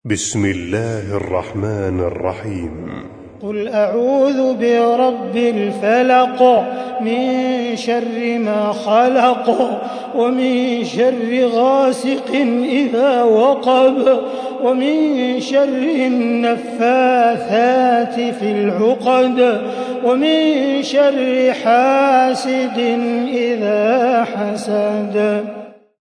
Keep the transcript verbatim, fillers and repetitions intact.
بسم الله الرحمن الرحيم. قل أعوذ برب الفلق من شر ما خلق ومن شر غاسق إذا وقب ومن شر النفاثات في العقد ومن شر حاسد إذا حسد.